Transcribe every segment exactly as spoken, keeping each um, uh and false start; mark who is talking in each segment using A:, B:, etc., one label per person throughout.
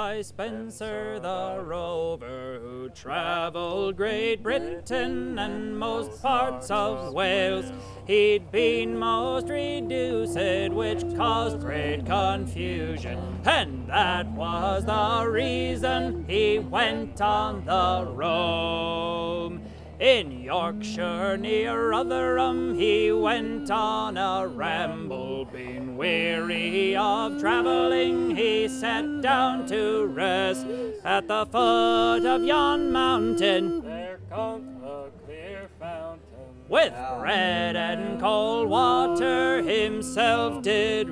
A: by Spencer the rover, who travelled Great Britain and most parts of Wales. He'd been most reduced, which caused great confusion, and that was the reason he went on the roam. In Yorkshire near Rotherham he went on a ramble. Being weary of travelling, he sat down to rest at the foot of yon mountain.
B: There comes a clear fountain,
A: with bread and cold water himself did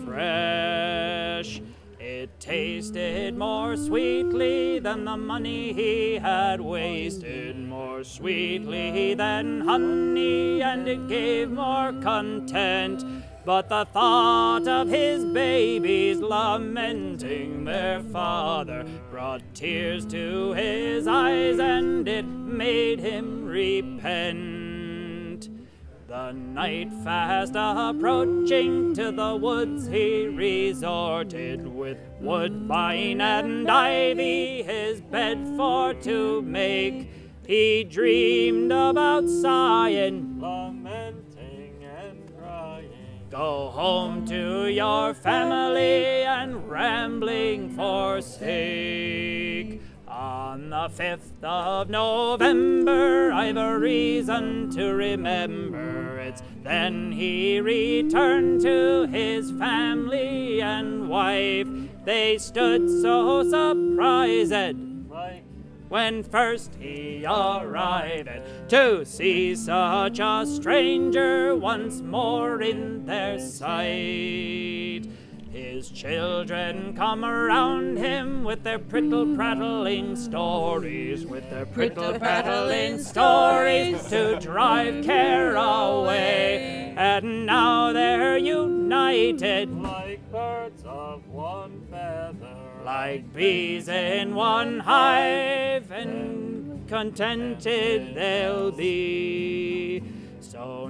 A: refresh. It tasted more sweetly than the money he had wasted, more sweetly than honey, and it gave more content. But the thought of his babies lamenting their father brought tears to his eyes, and it made him repent. The night fast approaching, to the woods he resorted, with woodbine and ivy his bed for to make. He dreamed about sighing,
B: lamenting and crying.
A: Go home to your family and rambling forsake. On the fifth of November I've a reason to remember. It's then he returned to his family and wife. They stood so surprised
B: Like
A: when first he arrived, to see such a stranger once more in their sight. His children come around him with their prittle-prattling stories, with their prittle-prattling stories to drive care away. And now they're united,
B: like birds of one feather,
A: like bees in one hive, and contented they'll be. So